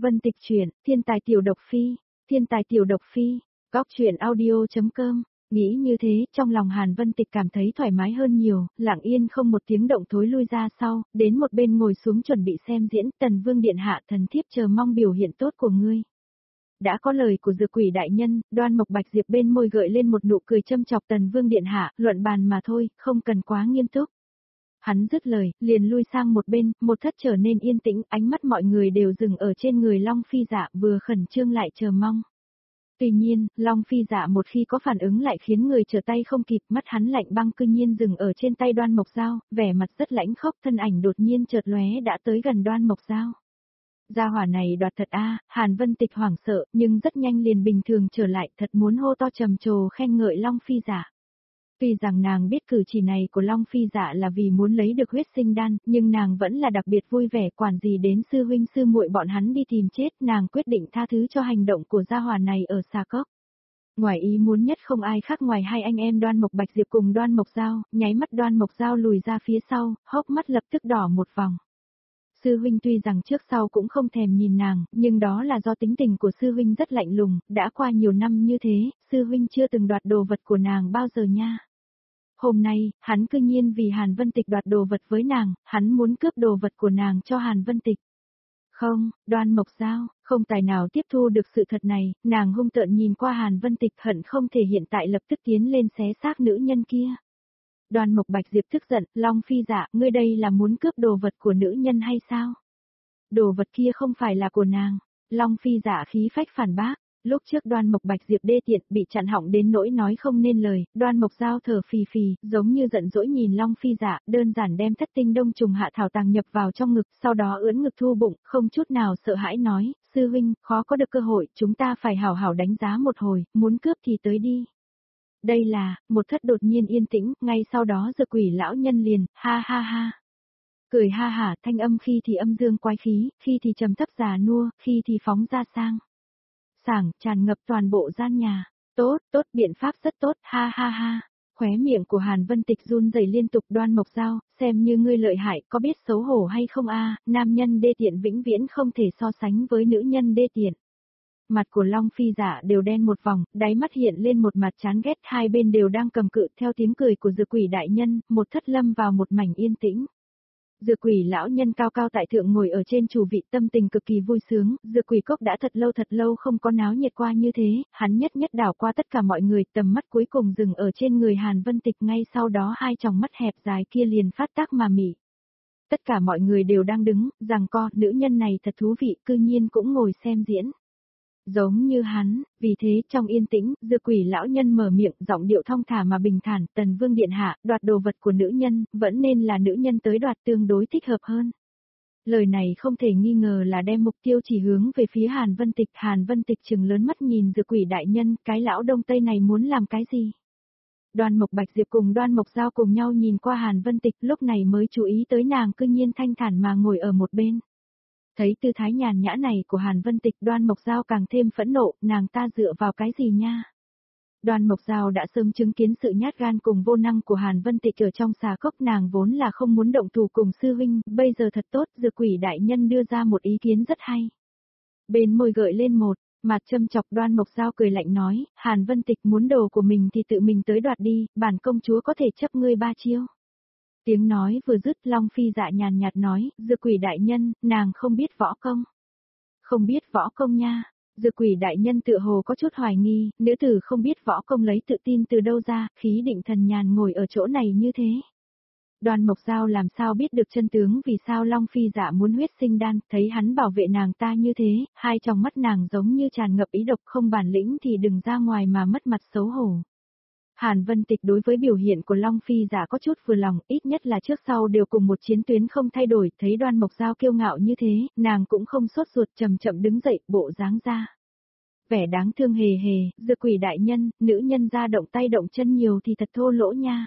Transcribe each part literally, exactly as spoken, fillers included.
Vân Tịch truyện, thiên tài tiểu độc phi, thiên tài tiểu độc phi, góc truyện audio.com. Nghĩ như thế, trong lòng Hàn Vân Tịch cảm thấy thoải mái hơn nhiều, lặng yên không một tiếng động thối lui ra sau, đến một bên ngồi xuống chuẩn bị xem diễn. Tần Vương điện hạ, thần thiếp chờ mong biểu hiện tốt của ngươi. Đã có lời của Dược Quỷ đại nhân, Đoan Mộc Bạch Diệp bên môi gợi lên một nụ cười châm chọc. Tần Vương điện hạ, luận bàn mà thôi, không cần quá nghiêm túc. Hắn dứt lời, liền lui sang một bên, một thất trở nên yên tĩnh, ánh mắt mọi người đều dừng ở trên người Long Phi Dạ, vừa khẩn trương lại chờ mong. Tuy nhiên, Long Phi Dạ một khi có phản ứng lại khiến người trở tay không kịp, mắt hắn lạnh băng cư nhiên dừng ở trên tay Đoan Mộc Dao, vẻ mặt rất lãnh khốc, thân ảnh đột nhiên chợt lóe đã tới gần Đoan Mộc Dao. Gia hỏa này đoạt thật a, Hàn Vân Tịch hoảng sợ, nhưng rất nhanh liền bình thường trở lại, thật muốn hô to trầm trồ khen ngợi Long Phi Dạ. Tuy rằng nàng biết cử chỉ này của Long Phi Dạ là vì muốn lấy được huyết sinh đan, nhưng nàng vẫn là đặc biệt vui vẻ, quản gì đến sư huynh sư muội bọn hắn đi tìm chết, nàng quyết định tha thứ cho hành động của gia hỏa này ở Sa Cốc. Ngoài ý muốn nhất không ai khác ngoài hai anh em Đoan Mộc Bạch Diệp cùng Đoan Mộc Dao, nháy mắt Đoan Mộc Dao lùi ra phía sau, hốc mắt lập tức đỏ một vòng. Sư huynh tuy rằng trước sau cũng không thèm nhìn nàng, nhưng đó là do tính tình của sư huynh rất lạnh lùng, đã qua nhiều năm như thế, sư huynh chưa từng đoạt đồ vật của nàng bao giờ nha. Hôm nay, hắn cư nhiên vì Hàn Vân Tịch đoạt đồ vật với nàng, hắn muốn cướp đồ vật của nàng cho Hàn Vân Tịch. Không, Đoan Mộc Dao, không tài nào tiếp thu được sự thật này, nàng hung tợn nhìn qua Hàn Vân Tịch hận không thể hiện tại lập tức tiến lên xé xác nữ nhân kia. Đoan Mộc Bạch Diệp tức giận, Long Phi Dạ, ngươi đây là muốn cướp đồ vật của nữ nhân hay sao? Đồ vật kia không phải là của nàng. Long Phi Dạ khí phách phản bác. Lúc trước Đoan Mộc Bạch Diệp đê tiện bị chặn họng đến nỗi nói không nên lời, Đoan Mộc Dao thở phì phì, giống như giận dỗi nhìn Long Phi Dạ, đơn giản đem thất tinh đông trùng hạ thảo tàng nhập vào trong ngực, sau đó ưỡn ngực thu bụng, không chút nào sợ hãi nói, sư huynh, khó có được cơ hội, chúng ta phải hảo hảo đánh giá một hồi, muốn cướp thì tới đi. Đây là, một thất đột nhiên yên tĩnh, ngay sau đó Dược Quỷ lão nhân liền, ha ha ha. Cười ha hả, thanh âm khi thì âm dương quái khí, khi thì trầm thấp già nua, khi thì phóng ra sang sảng, tràn ngập toàn bộ gian nhà. Tốt, tốt, biện pháp rất tốt, ha ha ha. Khóe miệng của Hàn Vân Tịch run rẩy liên tục. Đoan Mộc Dao, xem như ngươi lợi hại, có biết xấu hổ hay không a? Nam nhân đê tiện vĩnh viễn không thể so sánh với nữ nhân đê tiện. Mặt của Long Phi Dạ đều đen một vòng, đáy mắt hiện lên một mặt chán ghét, hai bên đều đang cầm cự theo tiếng cười của Dược Quỷ đại nhân, một thất lâm vào một mảnh yên tĩnh. Dược Quỷ lão nhân cao cao tại thượng ngồi ở trên chủ vị, tâm tình cực kỳ vui sướng, Dược Quỷ cốc đã thật lâu thật lâu không có náo nhiệt qua như thế, hắn nhất nhất đảo qua tất cả mọi người, tầm mắt cuối cùng dừng ở trên người Hàn Vân Tịch, ngay sau đó hai tròng mắt hẹp dài kia liền phát tác mà mỉ. Tất cả mọi người đều đang đứng, giằng co, nữ nhân này thật thú vị, cư nhiên cũng ngồi xem diễn. Giống như hắn, vì thế trong yên tĩnh, Dược Quỷ lão nhân mở miệng, giọng điệu thong thả mà bình thản, Tần Vương điện hạ, đoạt đồ vật của nữ nhân, vẫn nên là nữ nhân tới đoạt tương đối thích hợp hơn. Lời này không thể nghi ngờ là đem mục tiêu chỉ hướng về phía Hàn Vân Tịch, Hàn Vân Tịch trừng lớn mắt nhìn Dược Quỷ đại nhân, cái lão đông tây này muốn làm cái gì? Đoan Mộc Bạch Diệp cùng Đoan Mộc Dao cùng nhau nhìn qua Hàn Vân Tịch, lúc này mới chú ý tới nàng cư nhiên thanh thản mà ngồi ở một bên. Thấy tư thái nhàn nhã này của Hàn Vân Tịch, Đoan Mộc Dao càng thêm phẫn nộ, nàng ta dựa vào cái gì nha? Đoan Mộc Dao đã sớm chứng kiến sự nhát gan cùng vô năng của Hàn Vân Tịch ở trong Xà Cốc, nàng vốn là không muốn động thủ cùng sư huynh, bây giờ thật tốt, Dược Quỷ đại nhân đưa ra một ý kiến rất hay. Bên môi gợi lên một mặt châm chọc, Đoan Mộc Dao cười lạnh nói, Hàn Vân Tịch muốn đồ của mình thì tự mình tới đoạt đi, bản công chúa có thể chấp ngươi ba chiêu. Tiếng nói vừa dứt, Long Phi Dạ nhàn nhạt nói, Dược Quỷ đại nhân, nàng không biết võ công. Không biết võ công nha. Dược Quỷ đại nhân tựa hồ có chút hoài nghi, nữ tử không biết võ công lấy tự tin từ đâu ra, khí định thần nhàn ngồi ở chỗ này như thế. Đoan Mộc Dao làm sao biết được chân tướng vì sao Long Phi Dạ muốn huyết sinh đan, thấy hắn bảo vệ nàng ta như thế, hai tròng mắt nàng giống như tràn ngập ý độc, không bản lĩnh thì đừng ra ngoài mà mất mặt xấu hổ. Hàn Vân Tịch đối với biểu hiện của Long Phi Dạ có chút vừa lòng, ít nhất là trước sau đều cùng một chiến tuyến không thay đổi, thấy Đoan Mộc Dao kiêu ngạo như thế, nàng cũng không sốt ruột, chậm chậm đứng dậy, bộ dáng ra. Vẻ đáng thương hề hề, Dược Quỷ đại nhân, nữ nhân ra động tay động chân nhiều thì thật thô lỗ nha.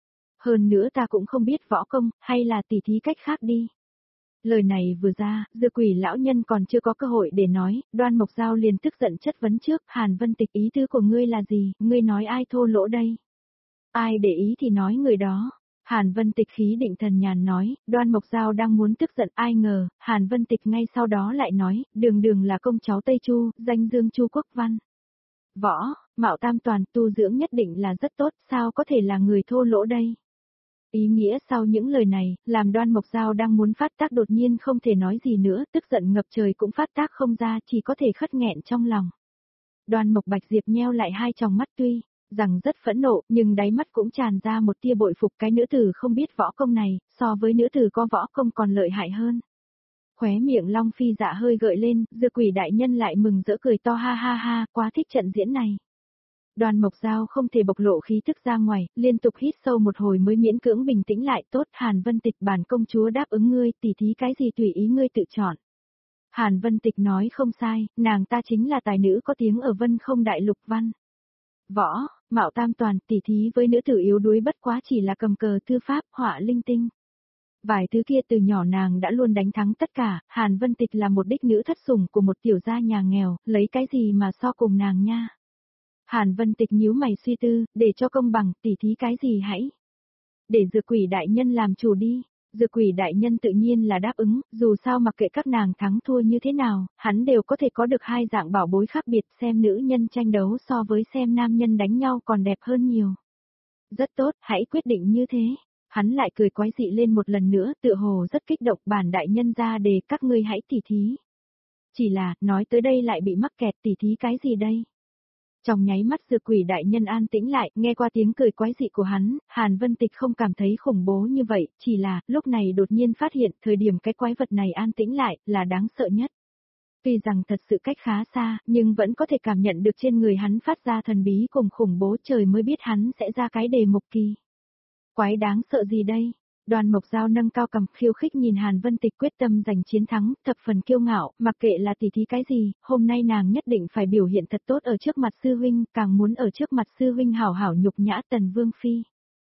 Hơn nữa ta cũng không biết võ công, hay là tỉ thí cách khác đi. Lời này vừa ra, Dược Quỷ lão nhân còn chưa có cơ hội để nói, Đoan Mộc Dao liền tức giận chất vấn trước, Hàn Vân Tịch, ý tứ của ngươi là gì, ngươi nói ai thô lỗ đây? Ai để ý thì nói người đó. Hàn Vân Tịch khí định thần nhàn nói, Đoan Mộc Giao đang muốn tức giận, ai ngờ, Hàn Vân Tịch ngay sau đó lại nói, đường đường là công cháu Tây Chu, danh dương Chu Quốc Văn. Võ, mạo tam toàn, tu dưỡng nhất định là rất tốt, sao có thể là người thô lỗ đây? Ý nghĩa sau những lời này, làm Đoan Mộc Giao đang muốn phát tác đột nhiên không thể nói gì nữa, tức giận ngập trời cũng phát tác không ra, chỉ có thể khất nghẹn trong lòng. Đoan Mộc Bạch Diệp nheo lại hai tròng mắt tuy rằng rất phẫn nộ, nhưng đáy mắt cũng tràn ra một tia bội phục, cái nữ tử không biết võ công này, so với nữ tử có võ công còn lợi hại hơn. Khóe miệng Long Phi Dạ hơi gợi lên, Dược Quỷ đại nhân lại mừng rỡ cười to ha ha ha, quá thích trận diễn này. Đoan Mộc Giao không thể bộc lộ khí tức ra ngoài, liên tục hít sâu một hồi mới miễn cưỡng bình tĩnh lại, tốt, Hàn Vân Tịch, bản công chúa đáp ứng ngươi, tỉ thí cái gì tùy ý ngươi tự chọn. Hàn Vân Tịch nói không sai, nàng ta chính là tài nữ có tiếng ở Vân Không Đại Lục Văn. Võ, mạo tam toàn, tỉ thí với nữ tử yếu đuối bất quá chỉ là cầm cờ thư pháp, họa linh tinh. Vài thứ kia từ nhỏ nàng đã luôn đánh thắng tất cả, Hàn Vân Tịch là một đích nữ thất sủng của một tiểu gia nhà nghèo, lấy cái gì mà so cùng nàng nha. Hàn Vân Tịch nhíu mày suy tư, để cho công bằng, tỉ thí cái gì hãy. Để Dược Quỷ đại nhân làm chủ đi. Dược Quỷ đại nhân tự nhiên là đáp ứng, dù sao mặc kệ các nàng thắng thua như thế nào, hắn đều có thể có được hai dạng bảo bối khác biệt, xem nữ nhân tranh đấu so với xem nam nhân đánh nhau còn đẹp hơn nhiều. Rất tốt, hãy quyết định như thế. Hắn lại cười quái dị lên một lần nữa, tựa hồ rất kích động, bản đại nhân ra để các ngươi hãy tỉ thí. Chỉ là, nói tới đây lại bị mắc kẹt, tỉ thí cái gì đây? Trong nháy mắt Dược Quỷ đại nhân an tĩnh lại, nghe qua tiếng cười quái dị của hắn, Hàn Vân Tịch không cảm thấy khủng bố như vậy, chỉ là, lúc này đột nhiên phát hiện, thời điểm cái quái vật này an tĩnh lại, là đáng sợ nhất. Tuy rằng thật sự cách khá xa, nhưng vẫn có thể cảm nhận được trên người hắn phát ra thần bí cùng khủng bố, trời mới biết hắn sẽ ra cái đề mục kỳ. Quái đáng sợ gì đây? Đoan Mộc Giao nâng cao cằm khiêu khích nhìn Hàn Vân Tịch quyết tâm giành chiến thắng, thập phần kiêu ngạo, mặc kệ là tỉ thí cái gì, hôm nay nàng nhất định phải biểu hiện thật tốt ở trước mặt sư huynh, càng muốn ở trước mặt sư huynh hảo hảo nhục nhã Tần Vương Phi.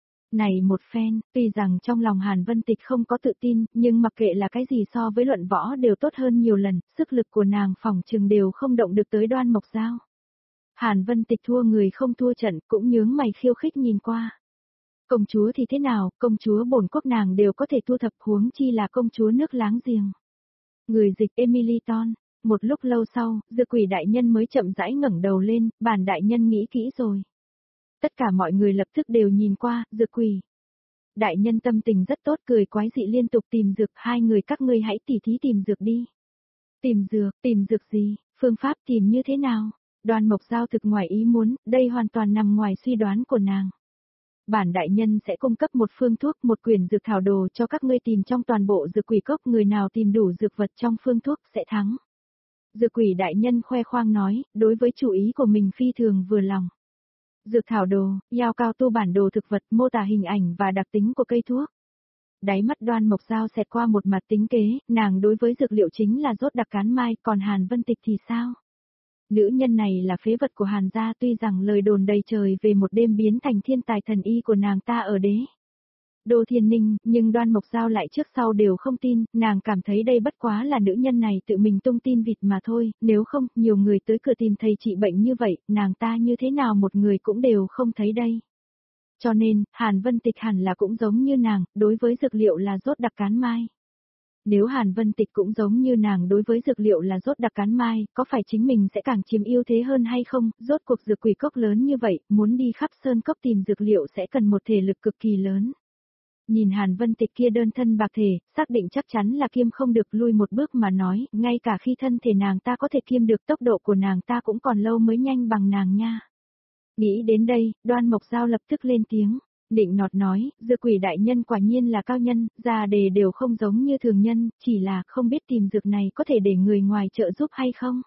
Này một phen, tuy rằng trong lòng Hàn Vân Tịch không có tự tin, nhưng mặc kệ là cái gì so với luận võ đều tốt hơn nhiều lần, sức lực của nàng phòng trừng đều không động được tới Đoan Mộc Giao. Hàn Vân Tịch thua người không thua trận, cũng nhướng mày khiêu khích nhìn qua. Công chúa thì thế nào, công chúa bổn quốc nàng đều có thể thu thập, huống chi là công chúa nước láng giềng. Người dịch Emily Ton, một lúc lâu sau, Dược Quỷ đại nhân mới chậm rãi ngẩng đầu lên, bản đại nhân nghĩ kỹ rồi. Tất cả mọi người lập tức đều nhìn qua, Dược Quỷ. Đại nhân tâm tình rất tốt, cười quái dị liên tục tìm dược, hai người các ngươi hãy tỉ thí tìm dược đi. Tìm dược, tìm dược gì, phương pháp tìm như thế nào? Đoan Mộc Giao thực ngoài ý muốn, đây hoàn toàn nằm ngoài suy đoán của nàng. Bản đại nhân sẽ cung cấp một phương thuốc, một quyển dược thảo đồ cho các ngươi tìm trong toàn bộ dược quỷ cốc, người nào tìm đủ dược vật trong phương thuốc sẽ thắng. Dược Quỷ đại nhân khoe khoang nói, đối với chủ ý của mình phi thường vừa lòng. Dược thảo đồ, giao cao tu bản đồ thực vật, mô tả hình ảnh và đặc tính của cây thuốc. Đáy mắt Đoan Mộc Giao xẹt qua một mặt tính kế, nàng đối với dược liệu chính là rốt đặc cán mai, còn Hàn Vân Tịch thì sao? Nữ nhân này là phế vật của Hàn gia, tuy rằng lời đồn đầy trời về một đêm biến thành thiên tài thần y của nàng ta ở đế Đô Thiên Ninh, nhưng Đoan Mộc Giao lại trước sau đều không tin, nàng cảm thấy đây bất quá là nữ nhân này tự mình tung tin vịt mà thôi, nếu không, nhiều người tới cửa tìm thầy trị bệnh như vậy, nàng ta như thế nào một người cũng đều không thấy đây. Cho nên, Hàn Vân Tịch hẳn là cũng giống như nàng, đối với dược liệu là rốt đặc cán mai. Nếu Hàn Vân Tịch cũng giống như nàng đối với dược liệu là rốt đặc cán mai, có phải chính mình sẽ càng chiếm ưu thế hơn hay không? Rốt cuộc dược quỷ cốc lớn như vậy, muốn đi khắp sơn cốc tìm dược liệu sẽ cần một thể lực cực kỳ lớn. Nhìn Hàn Vân Tịch kia đơn thân bạc thể, xác định chắc chắn là kiêm không được, lui một bước mà nói, ngay cả khi thân thể nàng ta có thể kiêm được, tốc độ của nàng ta cũng còn lâu mới nhanh bằng nàng nha. Nghĩ đến đây, Đoan Mộc Giao lập tức lên tiếng. Định nọt nói, Dược Quỷ đại nhân quả nhiên là cao nhân, ra đề đều không giống như thường nhân, chỉ là không biết tìm dược này có thể để người ngoài trợ giúp hay không.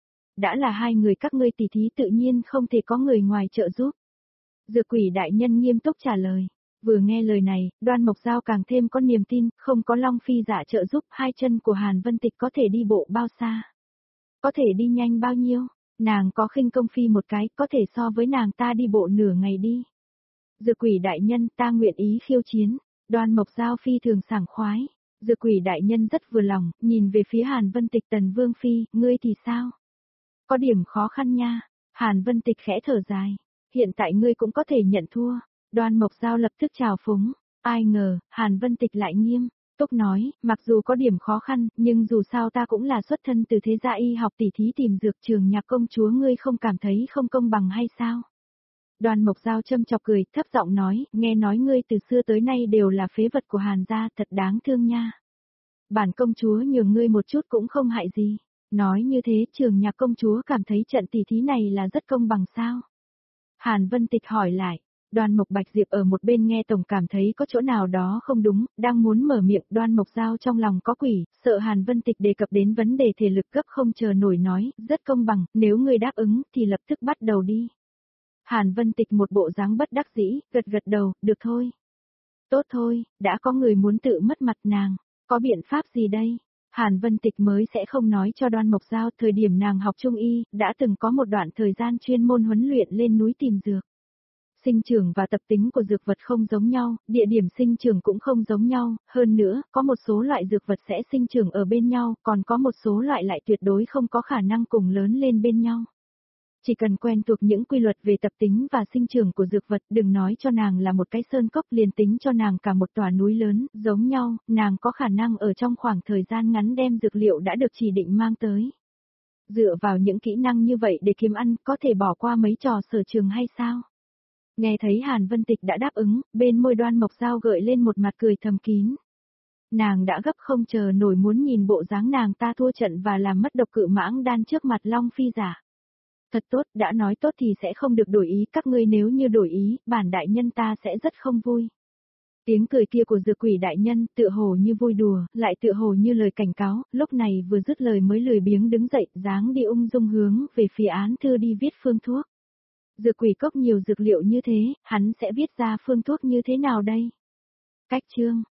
Đã là hai người các ngươi tỉ thí tự nhiên không thể có người ngoài trợ giúp. Dược Quỷ đại nhân nghiêm túc trả lời. Vừa nghe lời này, Đoan Mộc Giao càng thêm có niềm tin, không có Long Phi Dạ trợ giúp, hai chân của Hàn Vân Tịch có thể đi bộ bao xa. Có thể đi nhanh bao nhiêu, nàng có khinh công phi một cái, có thể so với nàng ta đi bộ nửa ngày đi. Dược Quỷ đại nhân, ta nguyện ý khiêu chiến. Đoan Mộc Giao phi thường sảng khoái. Dược Quỷ đại nhân rất vừa lòng, nhìn về phía Hàn Vân Tịch, Tần Vương Phi, ngươi thì sao? Có điểm khó khăn nha. Hàn Vân Tịch khẽ thở dài. Hiện tại ngươi cũng có thể nhận thua. Đoan Mộc Giao lập tức chào phúng. Ai ngờ, Hàn Vân Tịch lại nghiêm túc nói, mặc dù có điểm khó khăn, nhưng dù sao ta cũng là xuất thân từ thế gia y học tỉ thí tìm dược trường nhạc công chúa ngươi không cảm thấy không công bằng hay sao? Đoàn Mộc Giao châm chọc cười, thấp giọng nói, nghe nói ngươi từ xưa tới nay đều là phế vật của Hàn gia, thật đáng thương nha. Bản công chúa nhường ngươi một chút cũng không hại gì. Nói như thế, trường nhạc công chúa cảm thấy trận tỉ thí này là rất công bằng sao? Hàn Vân Tịch hỏi lại. Đoan Mộc Bạch Diệp ở một bên nghe tổng cảm thấy có chỗ nào đó không đúng, đang muốn mở miệng, Đoan Mộc Giao trong lòng có quỷ, sợ Hàn Vân Tịch đề cập đến vấn đề thể lực cấp không chờ nổi nói, rất công bằng, nếu ngươi đáp ứng thì lập tức bắt đầu đi. Hàn Vân Tịch một bộ dáng bất đắc dĩ, gật gật đầu, được thôi. Tốt thôi, đã có người muốn tự mất mặt nàng, có biện pháp gì đây? Hàn Vân Tịch mới sẽ không nói cho Đoan Mộc Giao, thời điểm nàng học trung y, đã từng có một đoạn thời gian chuyên môn huấn luyện lên núi tìm dược. Sinh trưởng và tập tính của dược vật không giống nhau, địa điểm sinh trưởng cũng không giống nhau, hơn nữa, có một số loại dược vật sẽ sinh trưởng ở bên nhau, còn có một số loại lại tuyệt đối không có khả năng cùng lớn lên bên nhau. Chỉ cần quen thuộc những quy luật về tập tính và sinh trưởng của dược vật, đừng nói cho nàng là một cái sơn cốc, liền tính cho nàng cả một tòa núi lớn, giống nhau, nàng có khả năng ở trong khoảng thời gian ngắn đem dược liệu đã được chỉ định mang tới. Dựa vào những kỹ năng như vậy để kiếm ăn, có thể bỏ qua mấy trò sở trường hay sao? Nghe thấy Hàn Vân Tịch đã đáp ứng, bên môi Đoan Mộc Giao gợi lên một mặt cười thầm kín. Nàng đã gấp không chờ nổi muốn nhìn bộ dáng nàng ta thua trận và làm mất độc cự mãng đan trước mặt Long Phi giả. Thật tốt, đã nói tốt thì sẽ không được đổi ý, các ngươi nếu như đổi ý, bản đại nhân ta sẽ rất không vui. Tiếng cười kia của dược quỷ đại nhân, tựa hồ như vui đùa, lại tựa hồ như lời cảnh cáo, lúc này vừa dứt lời mới lười biếng đứng dậy, dáng đi ung dung hướng về phía án thư đi viết phương thuốc. Dược quỷ cốc nhiều dược liệu như thế, hắn sẽ viết ra phương thuốc như thế nào đây? Cách chương